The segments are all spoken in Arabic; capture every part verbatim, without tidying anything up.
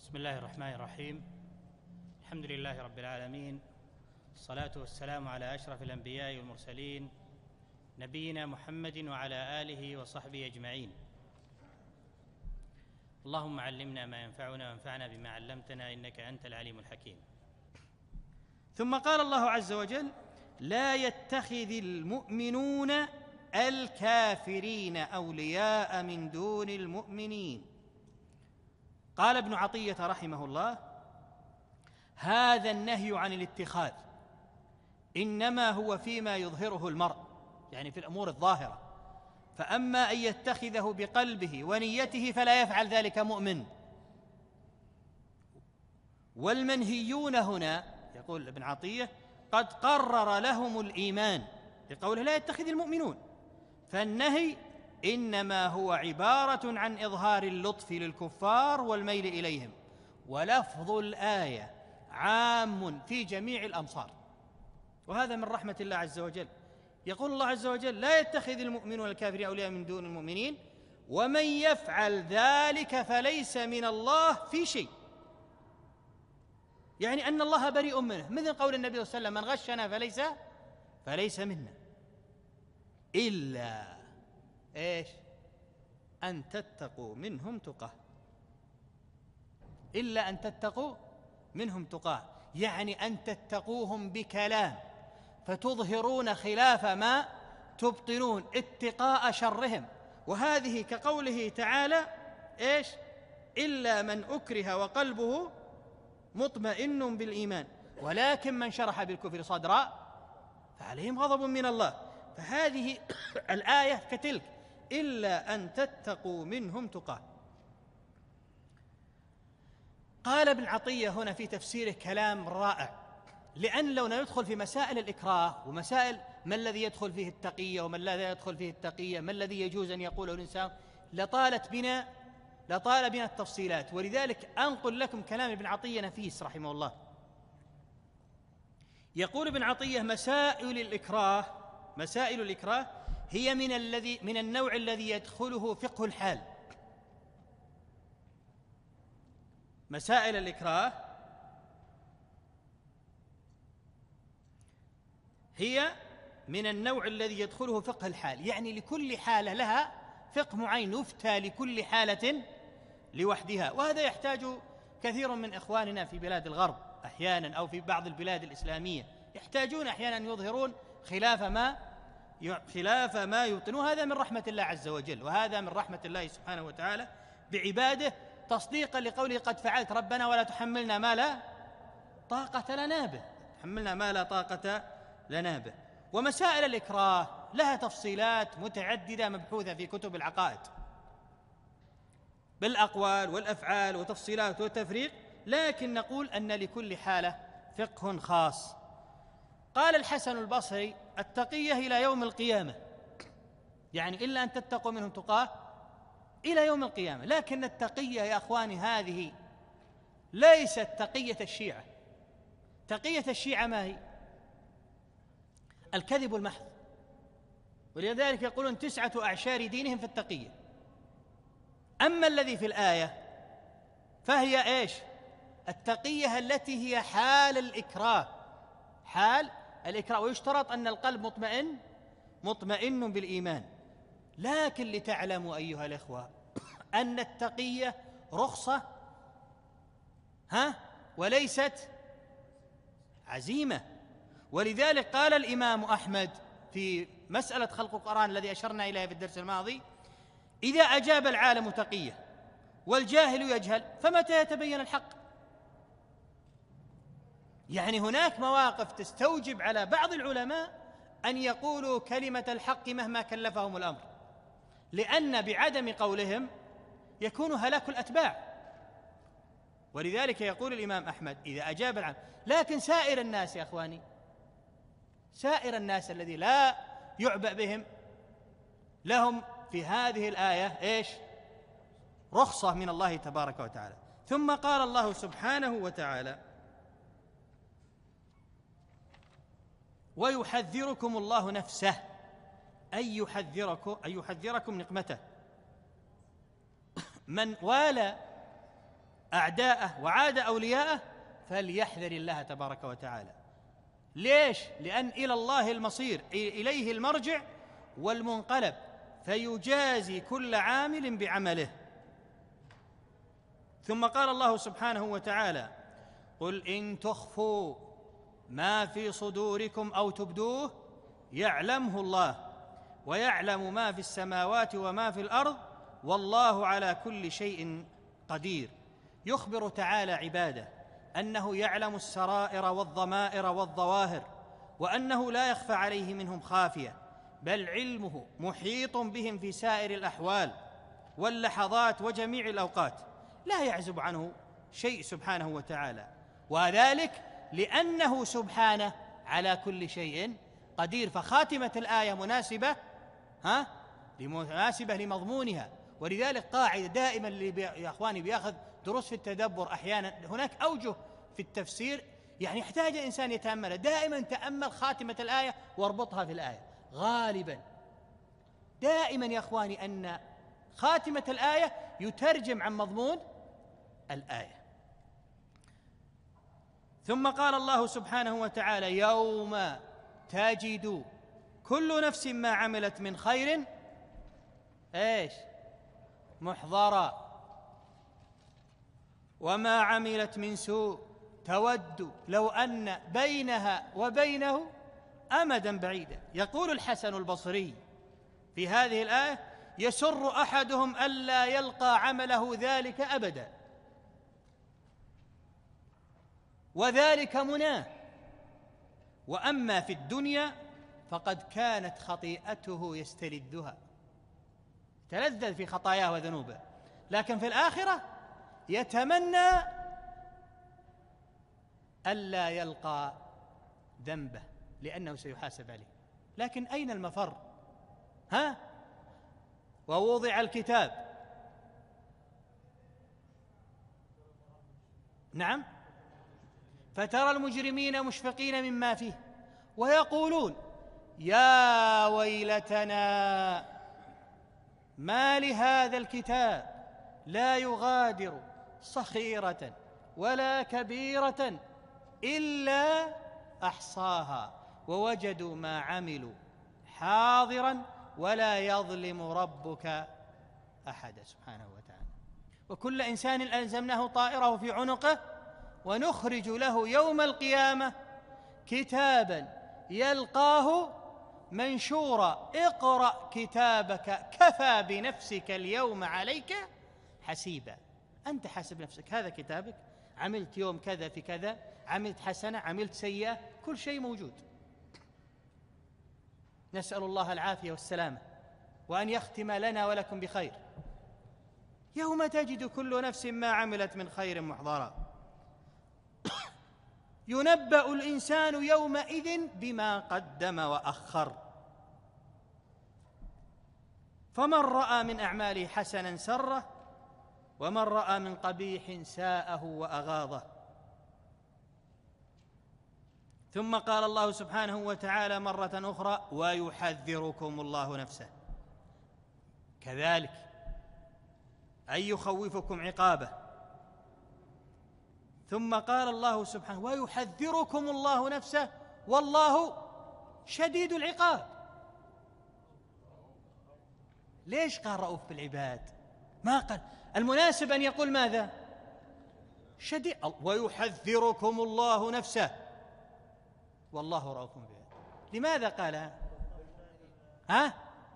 بسم الله الرحمن الرحيم. الحمد لله رب العالمين، الصلاة والسلام على أشرف الأنبياء والمرسلين نبينا محمد وعلى آله وصحبه أجمعين. اللهم علمنا ما ينفعنا وانفعنا بما علمتنا إنك أنت العليم الحكيم. ثم قال الله عز وجل: لا يتخذ المؤمنون الكافرين أولياء من دون المؤمنين. قال ابن عطية رحمه الله: هذا النهي عن الاتخاذ إنما هو فيما يظهره المرء، يعني في الأمور الظاهرة، فأما أن يتخذه بقلبه ونيته فلا يفعل ذلك مؤمن. والمنهيون هنا، يقول ابن عطية، قد قرر لهم الإيمان بقوله لا يتخذ المؤمنون، فالنهي إنما هو عبارة عن إظهار اللطف للكفار والميل إليهم، ولفظ الآية عام في جميع الأمصار، وهذا من رحمة الله عز وجل. يقول الله عز وجل: لا يتخذ المؤمنون الكافرين أولياء من دون المؤمنين ومن يفعل ذلك فليس من الله في شيء، يعني أن الله بريء منه، مثل قول النبي صلى الله عليه وسلم: من غشنا فليس فليس منا، إلا إيش؟ أن تتقوا منهم تقاه، إلا أن تتقوا منهم تقاه، يعني أن تتقوهم بكلام فتظهرون خلاف ما تبطنون اتقاء شرهم. وهذه كقوله تعالى: إيش؟ إلا من أكره وقلبه مطمئن بالإيمان ولكن من شرح بالكفر صدرا فعليهم غضب من الله. فهذه الآية كتلك: إلا أن تتقوا منهم تقاه. قال ابن عطية هنا في تفسيره كلام رائع، لأن لو ندخل في مسائل الإكراه ومسائل ما الذي يدخل فيه التقية وما الذي يدخل فيه التقية، ما الذي يجوز أن يقوله الإنسان، لطالت بنا لطال بنا التفصيلات. ولذلك أنقل لكم كلام ابن عطية نفيس رحمه الله. يقول ابن عطية: مسائل الإكراه مسائل الإكراه هي من الذي من النوع الذي يدخله فقه الحال. مسائل الإكراه هي من النوع الذي يدخله فقه الحال، يعني لكل حالة لها فقه معين، يفتى لكل حالة لوحدها. وهذا يحتاج كثير من إخواننا في بلاد الغرب أحيانا، أو في بعض البلاد الإسلامية، يحتاجون أحيانا أن يظهرون خلاف ما خلاف ما يبطنون. هذا من رحمة الله عز وجل، وهذا من رحمة الله سبحانه وتعالى بعباده، تصديقا لقوله: قد فعلت ربنا ولا تحملنا ما لا طاقة لنا به تحملنا ما لا طاقة لنا به. ومسائل الإكراه لها تفصيلات متعددة مبحوثة في كتب العقائد بالأقوال والأفعال وتفصيلات وتفريق، لكن نقول أن لكل حالة فقه خاص. قال الحسن البصري: التقية إلى يوم القيامة، يعني إلا أن تتقوا منهم تقاه إلى يوم القيامة. لكن التقية يا أخواني هذه ليست تقية الشيعة. تقية الشيعة ما هي؟ الكذب المحض، ولذلك يقولون تسعة أعشار دينهم في التقية. أما الذي في الآية فهي إيش؟ التقية التي هي حال الإكراه حال الإكراه ويشترط أن القلب مطمئن مطمئن بالإيمان. لكن لتعلموا أيها الإخوة أن التقية رخصة ها وليست عزيمة. ولذلك قال الإمام أحمد في مسألة خلق القرآن الذي أشرنا إليه في الدرس الماضي: إذا أجاب العالم تقية والجاهل يجهل فمتى يتبين الحق؟ يعني هناك مواقف تستوجب على بعض العلماء أن يقولوا كلمة الحق مهما كلفهم الأمر، لأن بعدم قولهم يكون هلاك الأتباع. ولذلك يقول الإمام أحمد: إذا أجاب العالم. لكن سائر الناس يا أخواني، سائر الناس الذي لا يعبأ بهم، لهم في هذه الآية إيش؟ رخصة من الله تبارك وتعالى. ثم قال الله سبحانه وتعالى: ويحذركم الله نفسه، أي يحذركم أي يحذركم نقمته. من والى أعداءه وعاد أولياءه فليحذر الله تبارك وتعالى. ليش؟ لأن إلى الله المصير، إليه المرجع والمنقلب، فيجازي كل عامل بعمله. ثم قال الله سبحانه وتعالى: قل إن تخفوا ما في صدوركم أو تبدوه يعلمه الله ويعلم ما في السماوات وما في الأرض والله على كل شيء قدير. يخبر تعالى عباده أنه يعلم السرائر والضمائر والظواهر، وأنه لا يخفى عليه منهم خافية، بل علمه محيط بهم في سائر الأحوال واللحظات وجميع الأوقات، لا يعزب عنه شيء سبحانه وتعالى، وذلك لأنه سبحانه على كل شيء قدير. فخاتمة الآية مناسبة ها مناسبة لمضمونها. ولذلك قاعدة دائما اللي بي يا أخواني بيأخذ دروس في التدبر، أحيانا هناك أوجه في التفسير يعني يحتاج الإنسان يتأمل. دائما تأمل خاتمة الآية واربطها في الآية. غالبا دائما يا أخواني أن خاتمة الآية يترجم عن مضمون الآية. ثم قال الله سبحانه وتعالى: يوم تجد كل نفس ما عملت من خير ايش محضرا وما عملت من سوء تود لو أن بينها وبينه أمدا بعيدا. يقول الحسن البصري في هذه الآية: يسر أحدهم ألا يلقى عمله ذلك أبدا، وذلك مناه، وأما في الدنيا فقد كانت خطيئته يستلذها، تلذذ في خطاياه وذنوبه، لكن في الآخرة يتمنى ألا يلقى ذنبه لأنه سيحاسب عليه. لكن أين المفر؟ ها؟ ووضع الكتاب، نعم، فترى المجرمين مشفقين مما فيه ويقولون يا ويلتنا ما لهذا الكتاب لا يغادر صغيرة ولا كبيرة إلا أحصاها ووجدوا ما عملوا حاضرا ولا يظلم ربك أحدا سبحانه وتعالى. وكل إنسان ألزمناه طائره في عنقه ونخرج له يوم القيامة كتابا يلقاه منشورا اقرأ كتابك كفى بنفسك اليوم عليك حسيبا. أنت حاسب نفسك، هذا كتابك، عملت يوم كذا في كذا، عملت حسنة، عملت سيئة، كل شيء موجود. نسأل الله العافية والسلامة وأن يختم لنا ولكم بخير. يوم تجد كل نفس ما عملت من خير محضرا ينبأ الإنسان يومئذ بما قدم وأخر فمن رأى من أعماله حسنا سره ومن رأى من قبيح ساءه وأغاضه. ثم قال الله سبحانه وتعالى مرة أخرى: ويحذركم الله نفسه، كذلك أي يخوفكم عقابه. ثم قال الله سبحانه: ويحذركم الله نفسه والله شديد العقاب. ليش قال رؤوف بالعباد؟ ما قال المناسب أن يقول ماذا؟ شديد. ويحذركم الله نفسه والله رؤوف بالعباد. لماذا قالها؟ ها؟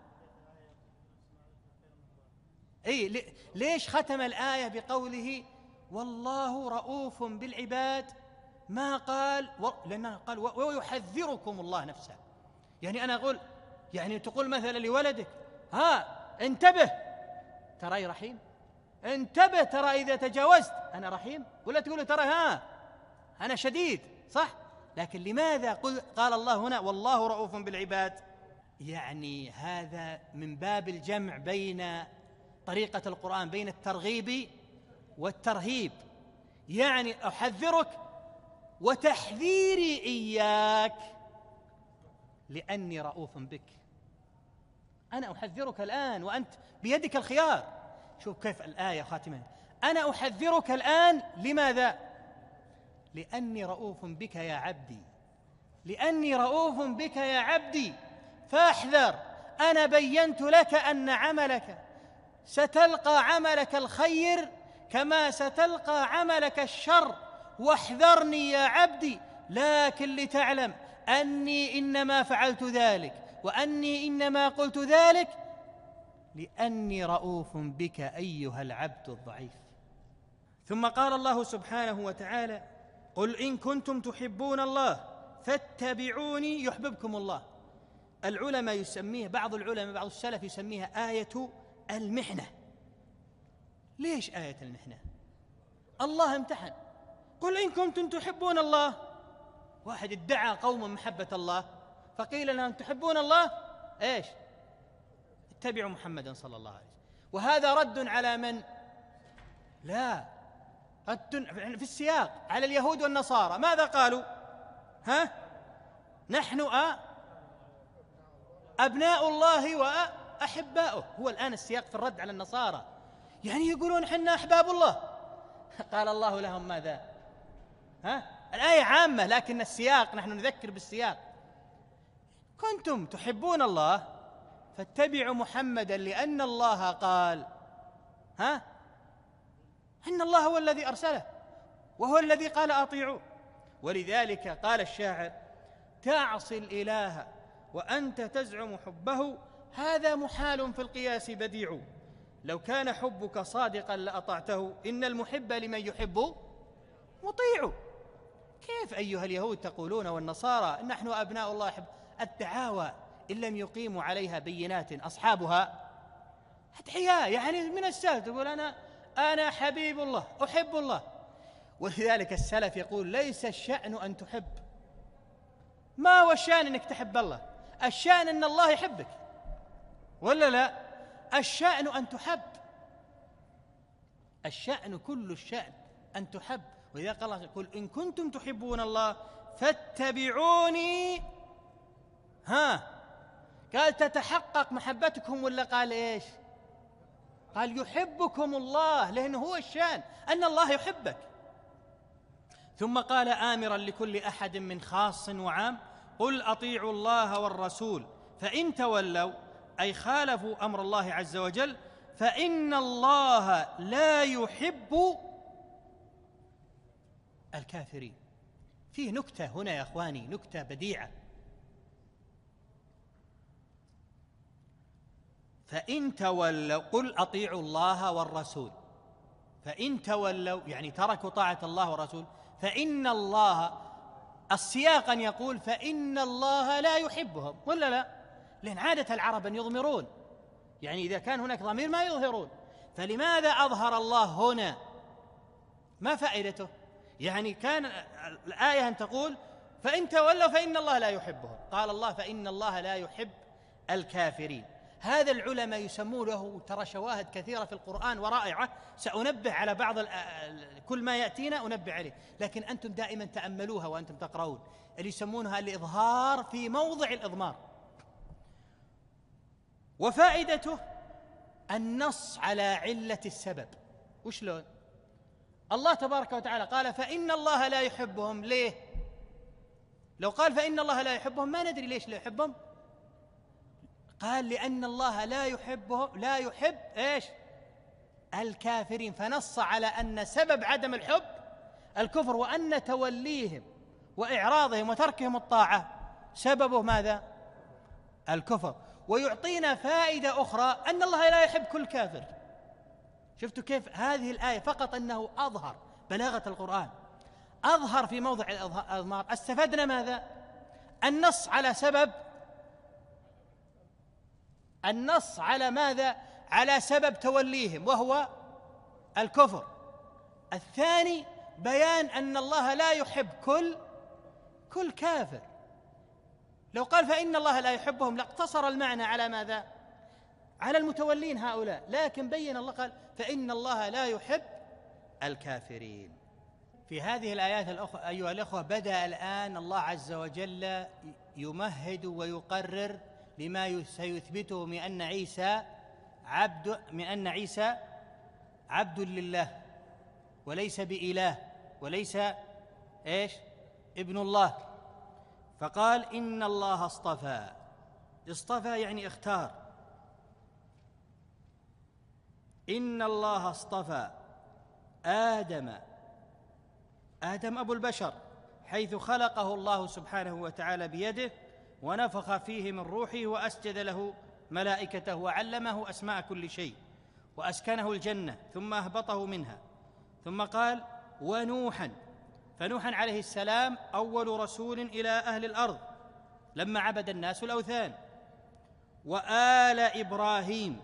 اي ليش ختم الآية بقوله والله رؤوف بالعباد؟ ما قال و... لأنه قال ويحذركم الله نفسه. يعني أنا أقول، يعني تقول مثلا لولدك ها انتبه ترى رحيم، انتبه ترى إذا تجاوزت أنا رحيم، ولا تقول ترى ها أنا شديد، صح؟ لكن لماذا قال الله هنا والله رؤوف بالعباد؟ يعني هذا من باب الجمع بين طريقة القرآن بين الترغيب والترهيب. يعني أحذرك وتحذيري إياك لأني رؤوف بك. أنا أحذرك الآن وأنت بيدك الخيار. شوف كيف الآية خاتمة: أنا أحذرك الآن. لماذا؟ لأني رؤوف بك يا عبدي، لأني رؤوف بك يا عبدي، فاحذر. أنا بينت لك أن عملك ستلقى عملك الخير كما ستلقى عملك الشر، واحذرني يا عبدي، لكن لتعلم أني إنما فعلت ذلك وأني إنما قلت ذلك لأني رؤوف بك أيها العبد الضعيف. ثم قال الله سبحانه وتعالى: قل إن كنتم تحبون الله فاتبعوني يحببكم الله. العلماء يسميه، بعض العلماء بعض السلف يسميها آية المحنة. ليش آية المحنة؟ الله امتحن. قل إن كنتم تحبون الله، واحد ادعى قوم محبة الله فقيل لهم تحبون الله، إيش؟ اتبعوا محمدا صلى الله عليه وسلم. وهذا رد على من؟ لا، رد في السياق على اليهود والنصارى. ماذا قالوا؟ ها؟ نحن أ أبناء الله وأحباؤه. هو الآن السياق في الرد على النصارى، يعني يقولون حنا أحباب الله. قال الله لهم ماذا؟ ها؟ الآية عامة لكن السياق، نحن نذكر بالسياق. كنتم تحبون الله فاتبعوا محمدا لأن الله قال ها إن الله هو الذي أرسله وهو الذي قال أطيعوه. ولذلك قال الشاعر: تعصي الإله وأنت تزعم حبه، هذا محال في القياس بديع. لو كان حبك صادقا لأطعته، إن المحب لمن يحب مطيع. كيف أيها اليهود تقولون والنصارى نحن أبناء الله يحب؟ الدعاوى إن لم يقيموا عليها بينات أصحابها أدعياء، يعني من السهل تقول أنا أنا حبيب الله أحب الله. ولذلك السلف يقول: ليس الشأن أن تحب. ما هو الشأن أنك تحب الله؟ الشأن أن الله يحبك، ولا لا؟ الشأن أن تحب، الشأن كل الشأن أن تحب. وإذا قال الله: قل إن كنتم تحبون الله فاتبعوني، ها قال تتحقق محبتكم ولا قال إيش؟ قال يحبكم الله، لأنه هو الشأن أن الله يحبك. ثم قال آمرا لكل أحد من خاص وعام: قل أطيعوا الله والرسول فإن تولوا، أي خالفوا أمر الله عز وجل، فإن الله لا يحب الكافرين. فيه نكتة هنا يا أخواني، نكتة بديعة. فإن تولوا، قل أطيعوا الله والرسول، فإن تولوا يعني تركوا طاعة الله والرسول، فإن الله، السياق أن يقول فإن الله لا يحبهم، ولا لا؟ لأن عادة العرب أن يضمرون، يعني إذا كان هناك ضمير ما يظهرون. فلماذا أظهر الله هنا؟ ما فائدته؟ يعني كان الآية أن تقول فإن تولوا فإن الله لا يحبهم، قال الله فإن الله لا يحب الكافرين. هذا العلماء يسمونه، ترى شواهد كثيرة في القرآن ورائعة، سأنبه على بعض كل ما يأتينا أنبه عليه، لكن أنتم دائما تأملوها وأنتم تقرؤون، اللي يسمونها الإظهار في موضع الإضمار. وفائدته النص على علة السبب. وشلون؟ الله تبارك وتعالى قال فإن الله لا يحبهم، ليه؟ لو قال فإن الله لا يحبهم ما ندري ليش لا يحبهم. قال لأن الله لا يحبهم، لا يحب إيش؟ الكافرين، فنص على أن سبب عدم الحب الكفر، وأن توليهم وإعراضهم وتركهم الطاعة سببه ماذا؟ الكفر. ويعطينا فائدة أخرى أن الله لا يحب كل كافر. شفتوا كيف هذه الآية فقط أنه أظهر بلاغة القرآن، أظهر في موضع الإضمار. استفدنا ماذا؟ النص على سبب، النص على ماذا؟ على سبب توليهم وهو الكفر. الثاني بيان أن الله لا يحب كل كل كافر. لو قال فإن الله لا يحبهم لاقتصر المعنى على ماذا؟ على المتولين هؤلاء، لكن بين الله قال فإن الله لا يحب الكافرين. في هذه الآيات الأخوة أيها الأخوة بدأ الآن الله عز وجل يمهد ويقرر لما سيثبته من أن عيسى عبد من أن عيسى عبد لله وليس بإله وليس إيش ابن الله. فقال إن الله اصطفى. اصطفى يعني اختار. إن الله اصطفى آدم، آدم أبو البشر، حيث خلقه الله سبحانه وتعالى بيده ونفخ فيه من روحه وأسجد له ملائكته وعلمه أسماء كل شيء وأسكنه الجنة ثم أهبطه منها. ثم قال ونوحا، فنوحا عليه السلام أول رسول إلى أهل الأرض لما عبد الناس الأوثان. وآل إبراهيم،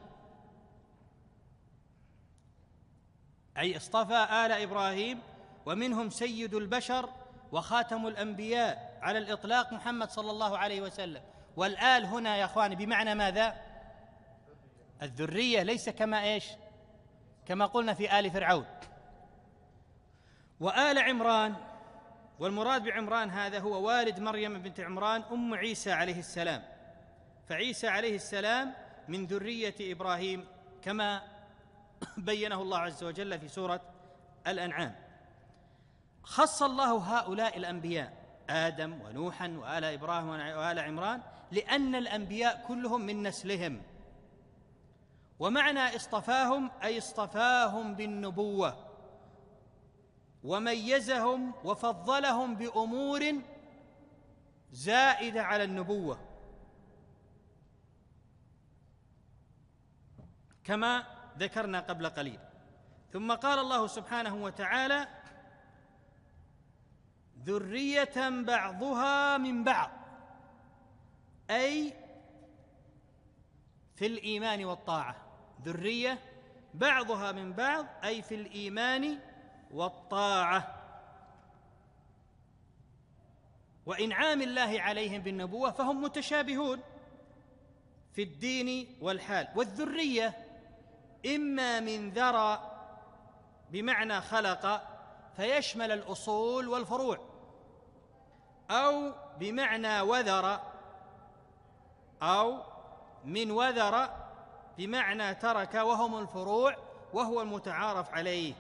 أي اصطفى آل إبراهيم، ومنهم سيد البشر وخاتم الأنبياء على الإطلاق محمد صلى الله عليه وسلم. والآل هنا يا أخواني بمعنى ماذا؟ الذرية، ليس كما إيش كما قلنا في آل فرعون. وآل عمران، والمراد بعمران هذا هو والد مريم بنت عمران أم عيسى عليه السلام، فعيسى عليه السلام من ذرية إبراهيم كما بينه الله عز وجل في سورة الأنعام. خص الله هؤلاء الأنبياء آدم ونوحا وآل إبراهيم وآل عمران لأن الأنبياء كلهم من نسلهم. ومعنى اصطفاهم أي اصطفاهم بالنبوة وميزهم وفضلهم بأمور زائدة على النبوة، كما ذكرنا قبل قليل. ثم قال الله سبحانه وتعالى ذرية بعضها من بعض، أي في الإيمان والطاعة. ذرية بعضها من بعض أي في الإيمان والطاعة، وإنعام الله عليهم بالنبوة فهم متشابهون في الدين والحال. والذرية إما من ذرى بمعنى خلق فيشمل الأصول والفروع، أو بمعنى وذر، أو من وذر بمعنى ترك وهم الفروع، وهو المتعارف عليه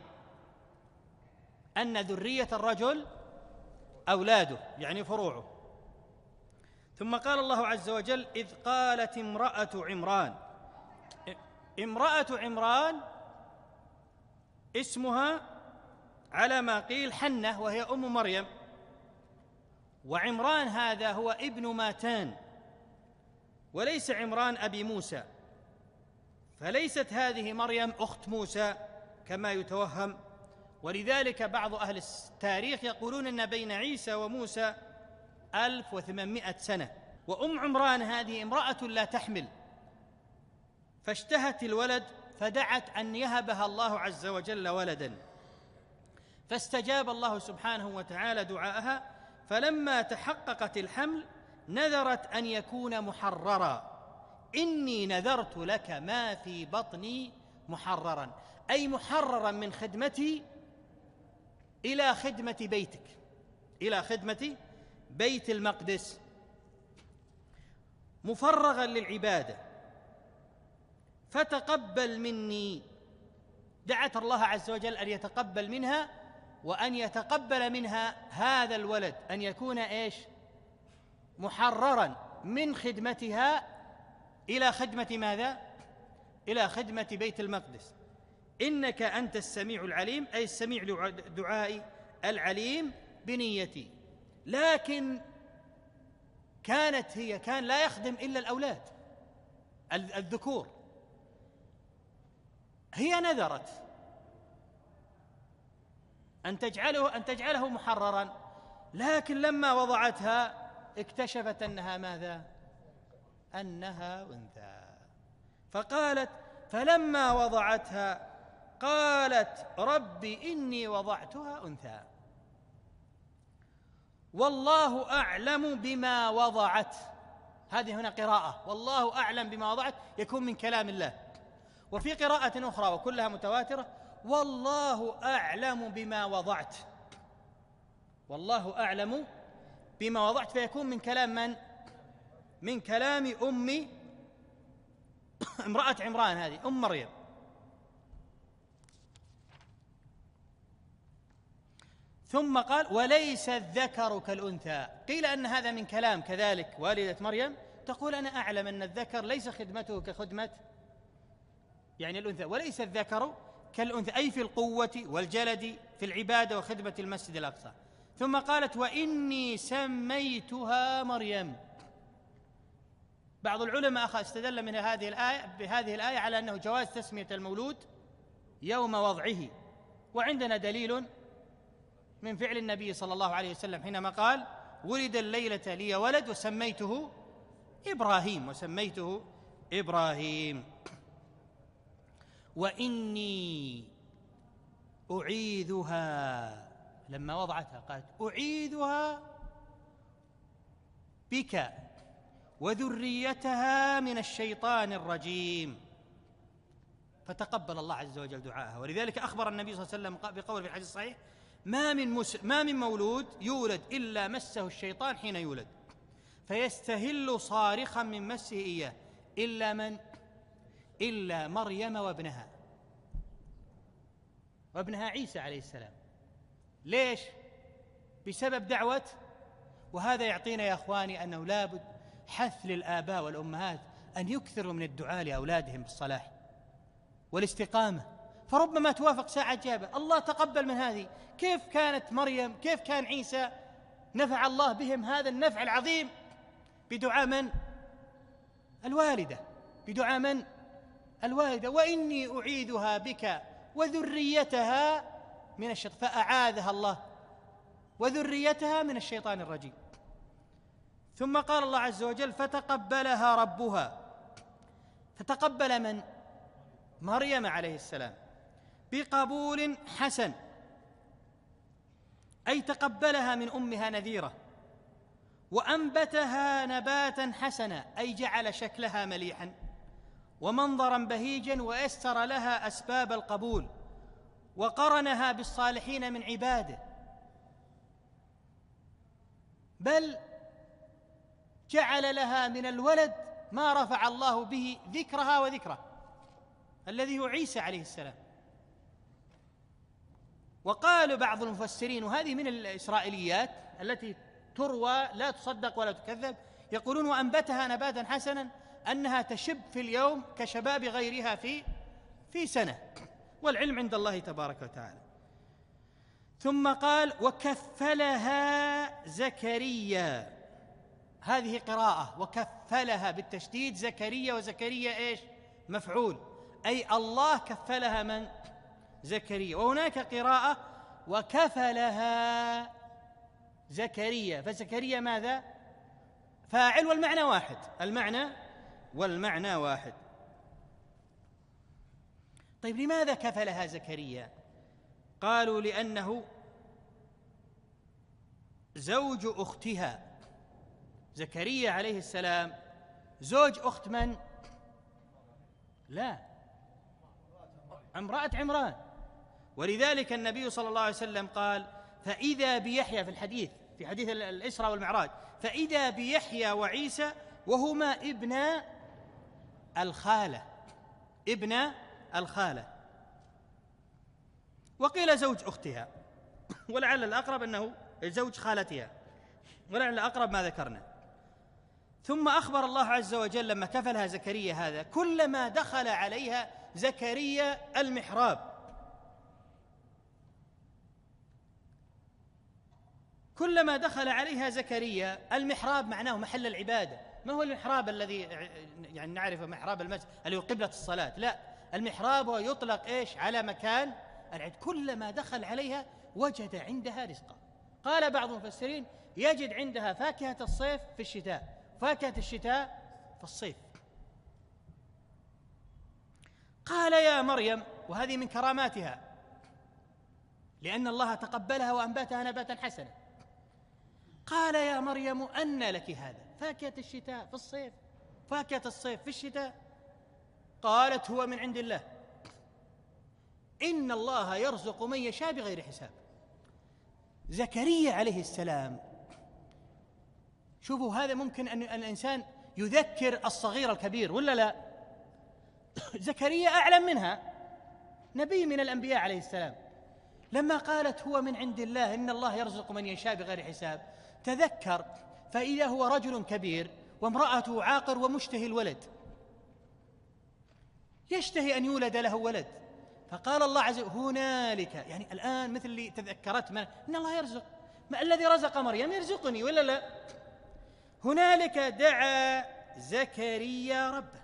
أن ذرية الرجل أولاده يعني فروعه. ثم قال الله عز وجل إذ قالت امرأة عمران. امرأة عمران اسمها على ما قيل حنة، وهي أم مريم، وعمران هذا هو ابن ماتان وليس عمران أبي موسى، فليست هذه مريم أخت موسى كما يتوهم. ولذلك بعض أهل التاريخ يقولون أن بين عيسى وموسى ألف وثمانمائة سنة. وأم عمران هذه امرأة لا تحمل، فاشتهت الولد فدعت أن يهبها الله عز وجل ولدا، فاستجاب الله سبحانه وتعالى دعاءها، فلما تحققت الحمل نذرت أن يكون محررا. إني نذرت لك ما في بطني محررا، أي محررا من خدمتي إلى خدمة بيتك، إلى خدمة بيت المقدس، مفرغا للعبادة، فتقبل مني. دعت الله عز وجل أن يتقبل منها وأن يتقبل منها هذا الولد، أن يكون إيش محررا من خدمتها إلى خدمة ماذا؟ إلى خدمة بيت المقدس. إنك أنت السميع العليم، أي السميع لدعائي العليم بنيتي. لكن كانت هي كان لا يخدم إلا الأولاد الذكور، هي نذرت أن تجعله أن تجعله محررا، لكن لما وضعتها اكتشفت أنها ماذا؟ أنها أنثى. فقالت فلما وضعتها قالت رب إني وضعتها أنثى والله أعلم بما وضعت. هذه هنا قراءة والله أعلم بما وضعت، يكون من كلام الله. وفي قراءة أخرى وكلها متواترة والله أعلم بما وضعت، والله أعلم بما وضعت، فيكون من كلام من؟ من كلام أم امرأة عمران هذه أم مريم. ثم قال وليس الذكر كالأنثى. قيل أن هذا من كلام كذلك والدة مريم، تقول أنا أعلم أن الذكر ليس خدمته كخدمة يعني الأنثى، وليس الذكر كالأنثى أي في القوة والجلد في العبادة وخدمة المسجد الأقصى. ثم قالت وإني سميتها مريم. بعض العلماء استدل من هذه الآية بهذه الآية على أنه جواز تسمية المولود يوم وضعه، وعندنا دليل من فعل النبي صلى الله عليه وسلم حينما قال ولد الليلة لي ولد وسميته إبراهيم وسميته إبراهيم. وإني أعيذها، لما وضعتها قالت أعيذها بك وذريتها من الشيطان الرجيم، فتقبل الله عز وجل دعاءها. ولذلك أخبر النبي صلى الله عليه وسلم بقول في الحديث الصحيح ما من, مس... ما من مولود يولد إلا مسه الشيطان حين يولد فيستهل صارخا من مسه إياه إلا من إلا مريم وابنها وابنها عيسى عليه السلام. ليش؟ بسبب دعوة. وهذا يعطينا يا أخواني أنه لابد حث للآباء والأمهات أن يكثروا من الدعاء لأولادهم بالصلاح والاستقامة، فربما توافق ساعة جابة الله تقبل من هذه. كيف كانت مريم، كيف كان عيسى، نفع الله بهم هذا النفع العظيم بدعاء من؟ الوالدة، بدعاء من؟ الوالدة. وإني أعيذها بك وذريتها من الشيطان، فأعاذها الله وذريتها من الشيطان الرجيم. ثم قال الله عز وجل فتقبلها ربها، فتقبل من؟ مريم عليه السلام بقبول حسن، أي تقبلها من أمها نذيرة، وأنبتها نباتا حسنا، أي جعل شكلها مليحا ومنظرا بهيجا، ويسر لها أسباب القبول، وقرنها بالصالحين من عباده، بل جعل لها من الولد ما رفع الله به ذكرها وذكره الذي هو عيسى عليه السلام. وقال بعض المفسرين، وهذه من الإسرائيليات التي تروى لا تصدق ولا تكذب، يقولون وأنبتها نباتا حسنا أنها تشب في اليوم كشباب غيرها في في سنة، والعلم عند الله تبارك وتعالى. ثم قال وكفلها زكريا، هذه قراءة وكفلها بالتشديد زكريا، وزكريا إيش؟ مفعول، أي الله كفلها من؟ زكريا. وهناك قراءة وكفلها زكريا، فزكريا ماذا؟ فاعل، والمعنى واحد، المعنى والمعنى واحد. طيب لماذا كفلها زكريا؟ قالوا لأنه زوج أختها. زكريا عليه السلام زوج أخت من؟ لا، امرأة عمران. ولذلك النبي صلى الله عليه وسلم قال فإذا بيحيى في الحديث في حديث الإسراء والمعراج فإذا بيحيى وعيسى وهما ابن الخالة، ابن الخالة. وقيل زوج أختها، ولعل الأقرب أنه زوج خالتها، ولعل الأقرب ما ذكرنا. ثم أخبر الله عز وجل لما كفلها زكريا هذا كلما دخل عليها زكريا المحراب، كلما دخل عليها زكريا المحراب معناه محل العبادة. ما هو المحراب الذي يعني نعرفه محراب المسجد اللي هو قبلة الصلاة؟ لا، المحراب هو يطلق إيش؟ على مكان العد. كلما دخل عليها وجد عندها رزقا. قال بعض المفسرين يجد عندها فاكهة الصيف في الشتاء، فاكهة الشتاء في الصيف. قال يا مريم، وهذه من كراماتها لأن الله تقبلها وأنبتها نباتا حسنا، قال يا مريم أن لك هذا؟ فاكهة الشتاء في الصيف، فاكهة الصيف في الشتاء. قالت هو من عند الله، إن الله يرزق من يشاء بغير حساب. زكريا عليه السلام، شوفوا هذا ممكن أن الإنسان يذكر الصغير الكبير ولا لا؟ زكريا أعلم منها، نبي من الأنبياء عليه السلام، لما قالت هو من عند الله إن الله يرزق من يشاء بغير حساب تذكر، فإذا هو رجل كبير وامرأته عاقر ومشتهي الولد، يشتهي أن يولد له ولد، فقال الله عز وجل هنالك، يعني الآن مثل اللي تذكرت من إن الله يرزق، ما الذي رزق مريم يرزقني ولا لا؟ هنالك دعا زكريا ربه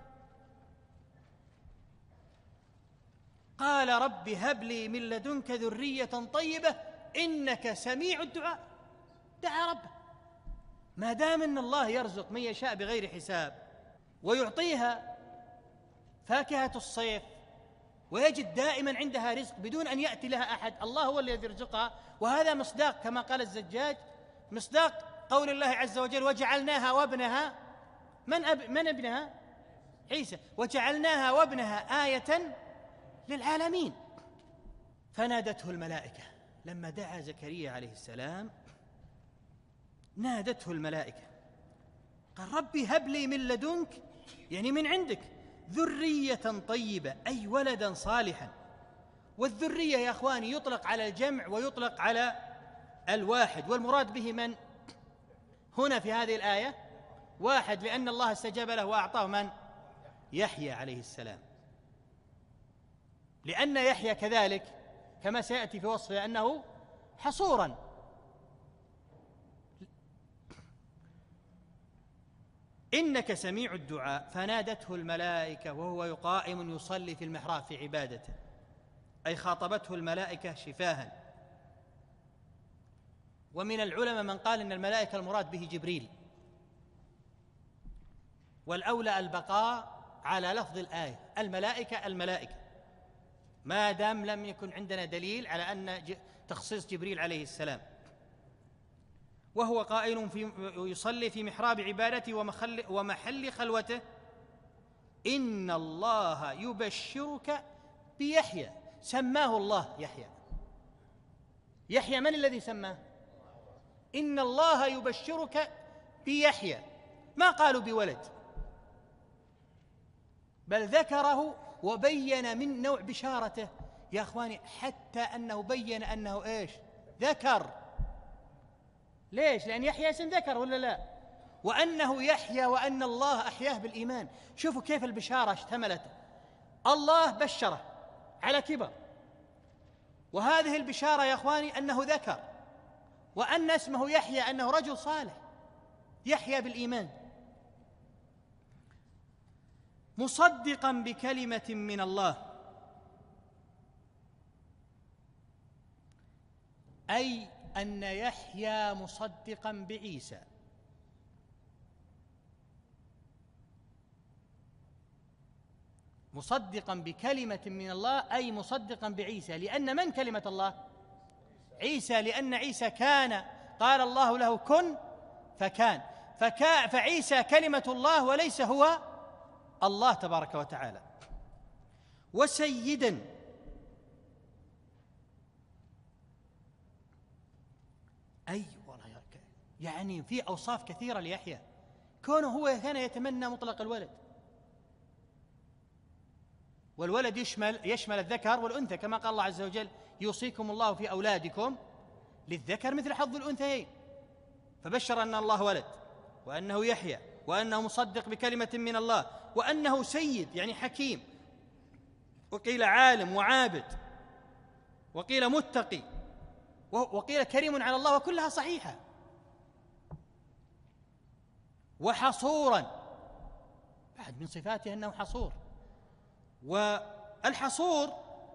قال رب هب لي من لدنك ذرية طيبة إنك سميع الدعاء. دعا ربه، ما دام أن الله يرزق من يشاء بغير حساب ويعطيها فاكهة الصيف ويجد دائما عندها رزق بدون أن يأتي لها أحد، الله هو الذي يرزقها. وهذا مصداق كما قال الزجاج، مصداق قول الله عز وجل وجعلناها وابنها من, أب من ابنها عيسى وجعلناها وابنها آية للعالمين. فنادته الملائكة لما دعا زكريا عليه السلام، نادته الملائكة قال ربي هب لي من لدنك، يعني من عندك، ذرية طيبة أي ولدا صالحا. والذرية يا أخواني يطلق على الجمع ويطلق على الواحد، والمراد به من هنا في هذه الآية واحد، لأن الله استجاب له وأعطاه من يحيى عليه السلام، لأن يحيى كذلك كما سيأتي في وصفه أنه حصورا. إنك سميع الدعاء. فنادته الملائكة وهو قائم يصلي في المحراب في عبادته، أي خاطبته الملائكة شفاها. ومن العلماء من قال إن الملائكة المراد به جبريل، والأولى البقاء على لفظ الآية الملائكة الملائكة، ما دام لم يكن عندنا دليل على أن تخصيص جبريل عليه السلام. وهو قائل في يصلي في محراب عبادته ومحل خلوته إن الله يبشرك بيحيى. سماه الله يحيى. يحيى من الذي سماه؟ إن الله يبشرك بيحيى، ما قالوا بولد، بل ذكره وبين من نوع بشارته يا أخواني، حتى أنه بين أنه إيش؟ ذكر. ليش؟ لأن يحيى اسم ذكر ولا لا؟ وأنه يحيى وأن الله أحياه بالإيمان. شوفوا كيف البشارة اشتملت، الله بشره على كبر، وهذه البشارة يا أخواني أنه ذكر، وأن اسمه يحيى أنه رجل صالح يحيى بالإيمان، مصدقا بكلمة من الله، أي أن يحيى مصدقا بعيسى. مصدقا بكلمة من الله أي مصدقا بعيسى، لأن من كلمة الله؟ عيسى، لأن عيسى كان قال الله له كن فكان، فكا فعيسى كلمة الله وليس هو الله تبارك وتعالى. وسيدا، أي والله يعني في أوصاف كثيرة ليحيى، كونه هو كان يتمنى مطلق الولد، والولد يشمل يشمل الذكر والأنثى، كما قال الله عز وجل يوصيكم الله في أولادكم للذكر مثل حظ الأنثيين. فبشر أن الله ولد، وأنه يحيى، وأنه مصدق بكلمة من الله، وأنه سيد يعني حكيم، وقيل عالم وعابد، وقيل متقي، وقيل كريم على الله، وكلها صحيحة. وحصورا، بعد من صفاته أنه حصور. والحصور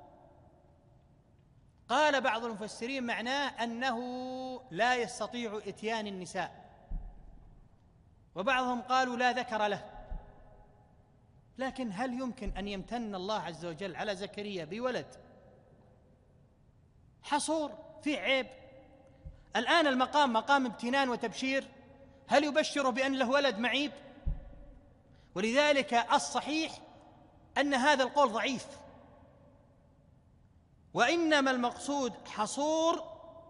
قال بعض المفسرين معناه أنه لا يستطيع إتيان النساء، وبعضهم قالوا لا ذكر له. لكن هل يمكن أن يمتن الله عز وجل على زكريا بولد؟ حصور في عيب. الآن المقام مقام امتنان وتبشير، هل يبشر بأن له ولد معيب؟ ولذلك الصحيح أن هذا القول ضعيف، وإنما المقصود حصور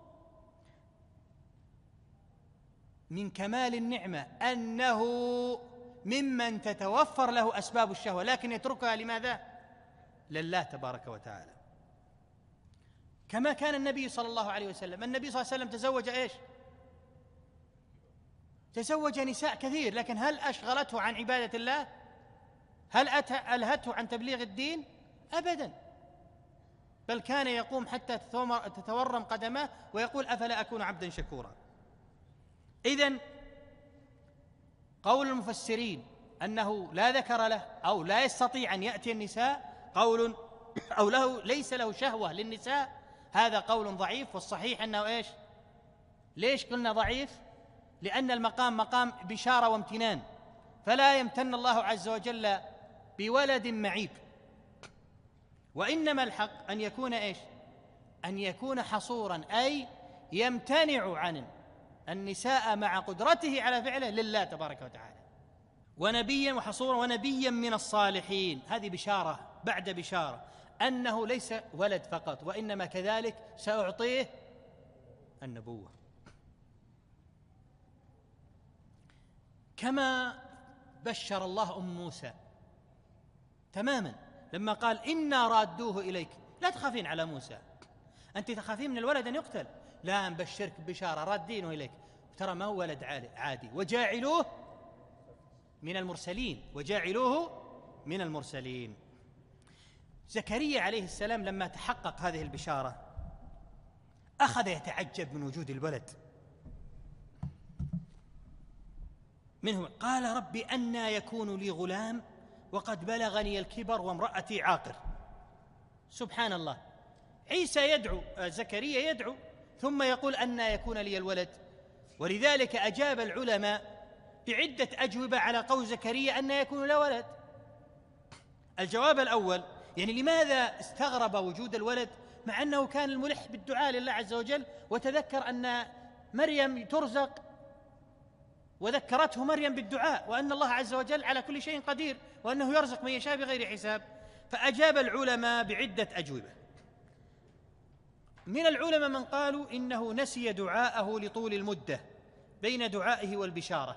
من كمال النعمة أنه ممن تتوفر له أسباب الشهوة، لكن يتركها لماذا؟ لله تبارك وتعالى. كما كان النبي صلى الله عليه وسلم. النبي صلى الله عليه وسلم تزوج إيش؟ تزوج نساء كثير، لكن هل أشغلته عن عبادة الله؟ هل ألهته عن تبليغ الدين؟ أبدا، بل كان يقوم حتى تتورم قدماه ويقول أفلا أكون عبدا شكورا. إذن قول المفسرين أنه لا ذكر له أو لا يستطيع أن يأتي النساء قول، أو له ليس له شهوة للنساء، هذا قول ضعيف. والصحيح أنه إيش؟ ليش قلنا ضعيف؟ لأن المقام مقام بشارة وامتنان، فلا يمتن الله عز وجل بولد معيب، وإنما الحق أن يكون إيش؟ أن يكون حصورا، أي يمتنع عن النساء مع قدرته على فعله لله تبارك وتعالى، ونبيا وحصورا ونبيا من الصالحين. هذه بشارة بعد بشارة أنه ليس ولد فقط، وإنما كذلك سأعطيه النبوة. كما بشر الله أم موسى تماما لما قال إنا رادوه إليك، لا تخافين على موسى، أنت تخافين من الولد أن يقتل، لا نبشرك بشارة رادينه إليك، ترى ما هو ولد عادي، وجاعلوه من المرسلين، وجاعلوه من المرسلين. زكريا عليه السلام لما تحقق هذه البشارة أخذ يتعجب من وجود الولد منهم، قال رب أنى يكون لي غلام وقد بلغني الكبر وامرأتي عاقر. سبحان الله، عيسى يدعو، زكريا يدعو، ثم يقول أنى يكون لي الولد. ولذلك أجاب العلماء بعدة أجوبة على قول زكريا أنى يكون له ولد. الجواب الأول، يعني لماذا استغرب وجود الولد مع أنه كان الملح بالدعاء لله عز وجل، وتذكر أن مريم ترزق وذكرته مريم بالدعاء، وأن الله عز وجل على كل شيء قدير، وأنه يرزق من يشاء بغير حساب. فأجاب العلماء بعدة أجوبة. من العلماء من قالوا إنه نسي دعاءه لطول المدة بين دعائه والبشارة،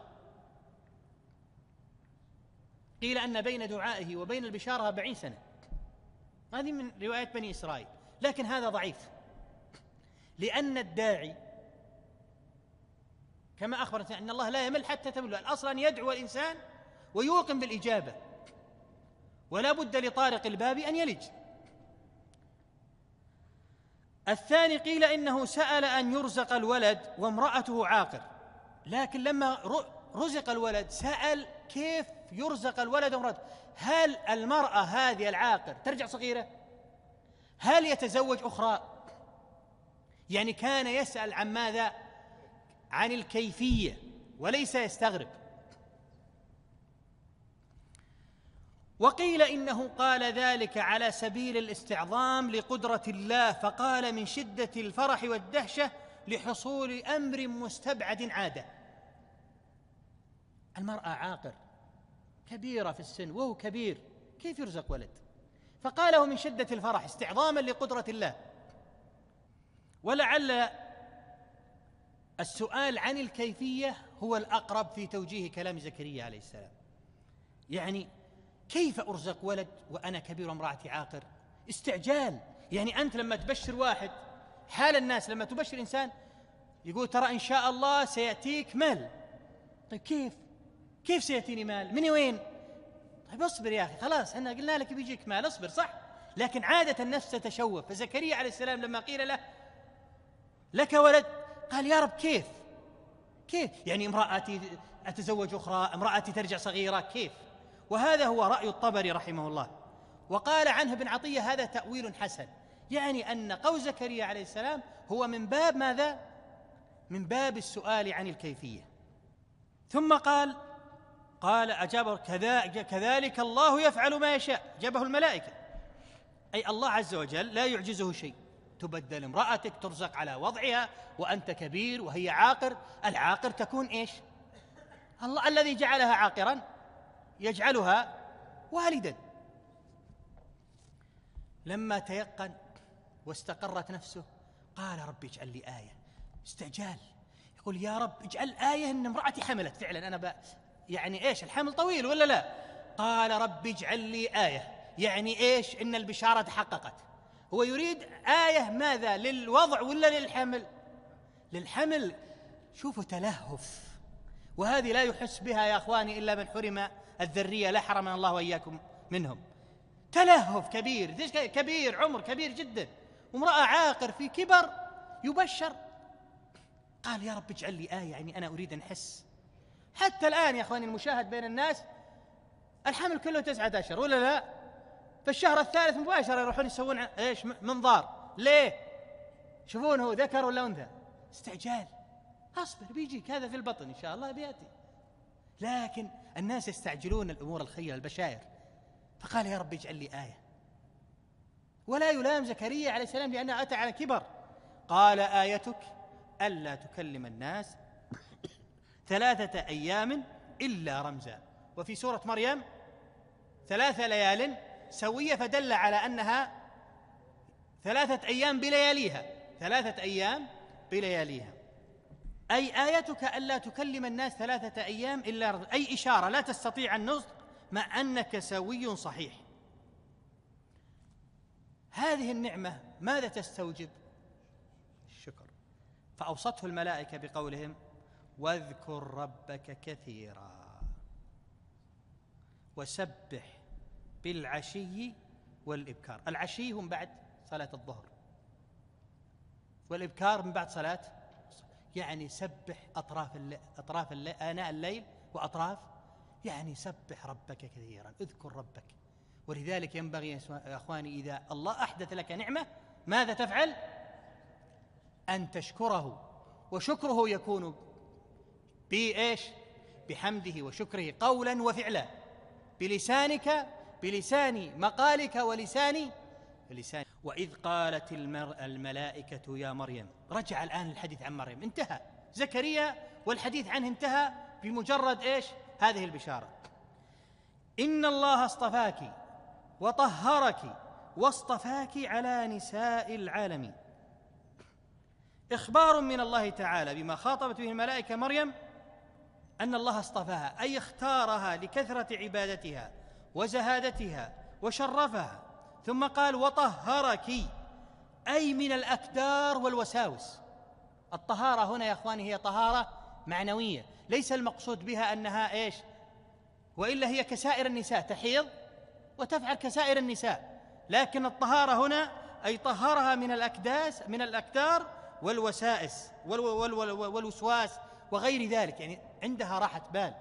قيل أن بين دعائه وبين البشارة أربعين سنة، هذه من رواية بني إسرائيل، لكن هذا ضعيف، لأن الداعي كما أخبرت أن الله لا يمل حتى تمل، الأصل أن يدعو الإنسان ويوقن بالإجابة، ولا بد لطارق الباب أن يلج. الثاني قيل إنه سأل أن يرزق الولد وامرأته عاقر، لكن لما رزق الولد سأل كيف يرزق الولد وامرأته، هل المرأة هذه العاقر ترجع صغيرة؟ هل يتزوج أخرى؟ يعني كان يسأل عن ماذا؟ عن الكيفية، وليس يستغرب. وقيل إنه قال ذلك على سبيل الاستعظام لقدرة الله، فقال من شدة الفرح والدهشة لحصول أمر مستبعد عادة. المرأة عاقر كبيرة في السن وهو كبير، كيف يرزق ولد؟ فقاله من شدة الفرح استعظاما لقدرة الله. ولعل السؤال عن الكيفية هو الأقرب في توجيه كلام زكريا عليه السلام، يعني كيف أرزق ولد وأنا كبير وامرأتي عاقر؟ استعجال، يعني أنت لما تبشر واحد، حال الناس لما تبشر إنسان يقول ترى إن شاء الله سيأتيك مال، طيب كيف؟ كيف سيأتيني مال؟ من وين؟ طيب اصبر يا أخي، خلاص أنا قلنا لك بيجيك مال، اصبر، صح؟ لكن عادة النفس تتشوف. فزكريا عليه السلام لما قيل له لك ولد قال يا رب كيف؟ كيف؟ يعني امرأتي أتزوج أخرى، امرأتي ترجع صغيرة، كيف؟ وهذا هو رأي الطبري رحمه الله، وقال عنه ابن عطية هذا تأويل حسن، يعني أن قول زكريا عليه السلام هو من باب ماذا؟ من باب السؤال عن الكيفية. ثم قال قال أجاب كذلك الله يفعل ما يشاء، جابه الملائكة، أي الله عز وجل لا يعجزه شيء. تبدل امرأتك ترزق على وضعها وأنت كبير وهي عاقر، العاقر تكون إيش؟ الله الذي جعلها عاقرا يجعلها والدا. لما تيقن واستقرت نفسه قال رب اجعل لي آية، استعجال، يقول يا رب اجعل آية إن امرأتي حملت فعلا، أنا ب... يعني إيش الحمل طويل ولا لا؟ قال رب اجعل لي آية، يعني إيش؟ إن البشارة تحققت هو يريد آية ماذا؟ للوضع ولا للحمل؟ للحمل. شوفوا تلهف، وهذه لا يحس بها يا أخواني إلا من حرم الذرية، لا حرمنا الله وإياكم منهم. تلهف كبير، كبير عمر كبير جدا، وامرأة عاقر في كبر يبشر. قال يا رب اجعل لي آية، يعني أنا أريد أن أحس. حتى الآن يا أخواني المشاهد بين الناس الحمل كله تسعة أشهر ولا لا؟ في الشهر الثالث مباشرة يروحون يسوون إيش؟ منظار. ليه؟ شوفون هو ذكر ولا أنثى؟ استعجال. أصبر بيجيك هذا في البطن إن شاء الله بيأتي. لكن الناس يستعجلون الأمور الخيرة البشائر. فقال يا رب اجعل لي آية. ولا يلام زكريا عليه السلام لأنه أتى على كبر. قال آيتك ألا تكلم الناس ثلاثة أيام إلا رمزا. وفي سورة مريم ثلاث ليال سوية، فدل على أنها ثلاثة أيام بلياليها، ثلاثة أيام بلياليها. أي آيتك ألا تكلم الناس ثلاثة أيام إلا رمزا، أي إشارة لا تستطيع النطق مع أنك سوي صحيح. هذه النعمة ماذا تستوجب؟ الشكر. فأوصته الملائكة بقولهم واذكر ربك كثيرا وسبح بالعشي والإبكار. العشي هم بعد صلاة الظهر، والإبكار من بعد صلاة، يعني سبح أطراف الليل، أطراف الليل، آناء الليل وأطراف، يعني سبح ربك كثيرا، اذكر ربك. ولذلك ينبغي يا أخواني إذا الله أحدث لك نعمة ماذا تفعل؟ أن تشكره. وشكره يكون بإيش؟ بحمده وشكره قولا وفعلا، بلسانك، بلسان مقالك ولسان لسان. وإذ قالت الملائكة يا مريم. رجع الآن الحديث عن مريم، انتهى زكريا والحديث عنه انتهى بمجرد إيش؟ هذه البشارة. إن الله اصطفاك وطهرك واصطفاك على نساء العالمين. إخبار من الله تعالى بما خاطبت به الملائكة مريم أن الله اصطفاها، أي اختارها لكثرة عبادتها وزهادتها وشرفها. ثم قال وطهرك، أي من الأكدار والوساوس. الطهارة هنا يا أخواني هي طهارة معنوية، ليس المقصود بها أنها إيش؟ وإلا هي كسائر النساء تحيض وتفعل كسائر النساء، لكن الطهارة هنا أي طهرها من الأكداس، من الأكدار والوسائس والوسواس وغير ذلك، يعني عندها راحة بال.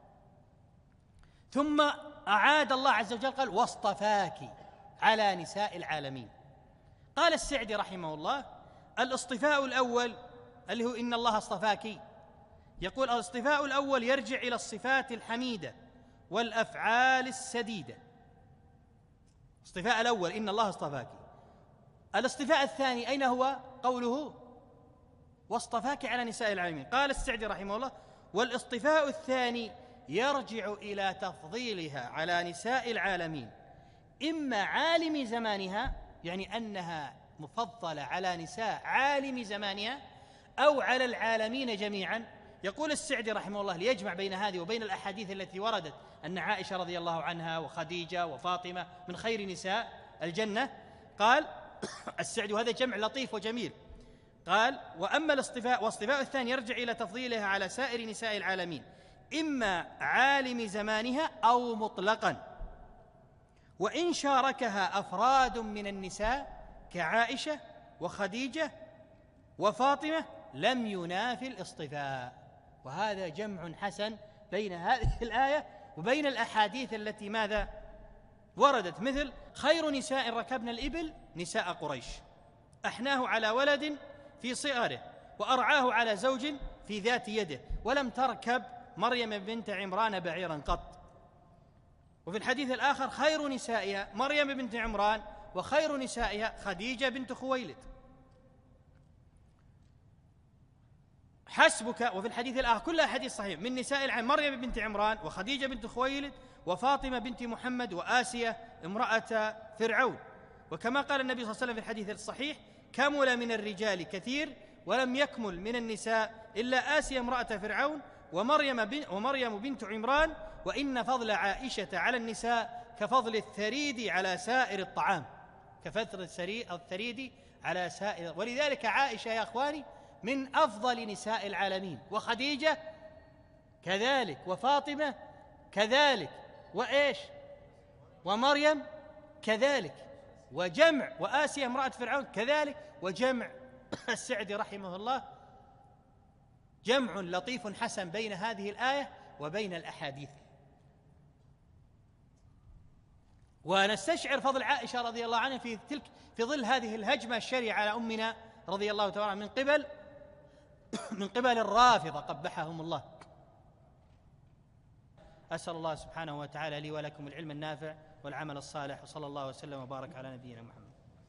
ثم أعاد الله عز وجل قال واصطفاك على نساء العالمين. قال السعدي رحمه الله الاصطفاء الأول اللي هو إن الله اصطفاك، يقول الاصطفاء الأول يرجع إلى الصفات الحميدة والأفعال السديدة. الاصطفاء الأول إن الله اصطفاك. الاصطفاء الثاني أين هو؟ قوله واصطفاك على نساء العالمين. قال السعدي رحمه الله والاصطفاء الثاني يرجع إلى تفضيلها على نساء العالمين، إما عالم زمانها، يعني أنها مفضلة على نساء عالم زمانها، أو على العالمين جميعا. يقول السعدي رحمه الله ليجمع بين هذه وبين الأحاديث التي وردت أن عائشة رضي الله عنها وخديجة وفاطمة من خير نساء الجنة. قال السعدي وهذا جمع لطيف وجميل، قال وأما الاصطفاء واصطفاء الثاني يرجع إلى تفضيلها على سائر نساء العالمين، إما عالم زمانها أو مطلقا، وإن شاركها أفراد من النساء كعائشة وخديجة وفاطمة لم ينافي الاصطفاء. وهذا جمع حسن بين هذه الآية وبين الأحاديث التي ماذا وردت، مثل خير نساء ركبن الإبل نساء قريش، أحناه على ولد في صغره وأرعاه على زوج في ذات يده، ولم تركب مريم بنت عمران بعيرا قط. وفي الحديث الآخر خير نسائها مريم بنت عمران وخير نسائها خديجة بنت خويلد. حسبك. وفي الحديث الآخر كلها حديث صحيح من نساء العالم مريم بنت عمران وخديجة بنت خويلد وفاطمة بنت محمد وآسية امرأة فرعون. وكما قال النبي صلى الله عليه وسلم في الحديث الصحيح كمل من الرجال كثير ولم يكمل من النساء إلا آسية امرأة فرعون ومريم, بن ومريم بنت عمران، وإن فضل عائشة على النساء كفضل الثريد على سائر الطعام. كفترة الثريد على سائر. ولذلك عائشة يا أخواني من أفضل نساء العالمين، وخديجة كذلك، وفاطمة كذلك، وإيش ومريم كذلك، وجمع، وآسيا امرأة فرعون كذلك، وجمع السعدي رحمه الله جمع لطيف حسن بين هذه الآية وبين الأحاديث. ونستشعر فضل عائشة رضي الله عنها في تلك في ظل هذه الهجمة الشريعة على أمنا رضي الله تعالى من قبل من قبل الرافضة قبحهم الله. أسأل الله سبحانه وتعالى لي ولكم العلم النافع والعمل الصالح، وصلى الله وسلم وبارك على نبينا محمد.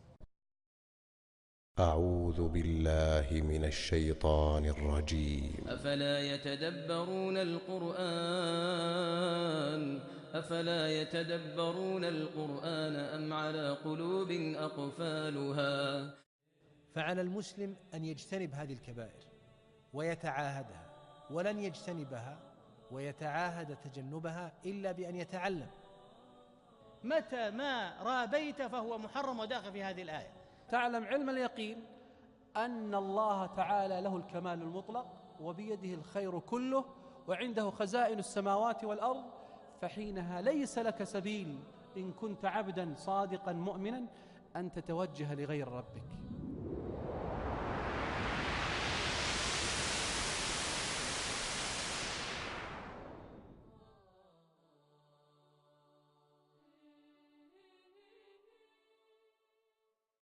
أعوذ بالله من الشيطان الرجيم. أفلا يتدبرون القرآن أفلا يتدبرون القرآن أم على قلوب أقفالها. فعلى المسلم أن يجتنب هذه الكبائر ويتعاهدها، ولن يجتنبها ويتعاهد تجنبها إلا بأن يتعلم. متى ما رابيت فهو محرم وداخل في هذه الآية. تعلم علم اليقين أن الله تعالى له الكمال المطلق وبيده الخير كله وعنده خزائن السماوات والأرض، فحينها ليس لك سبيل إن كنت عبدا صادقا مؤمنا أن تتوجه لغير ربك.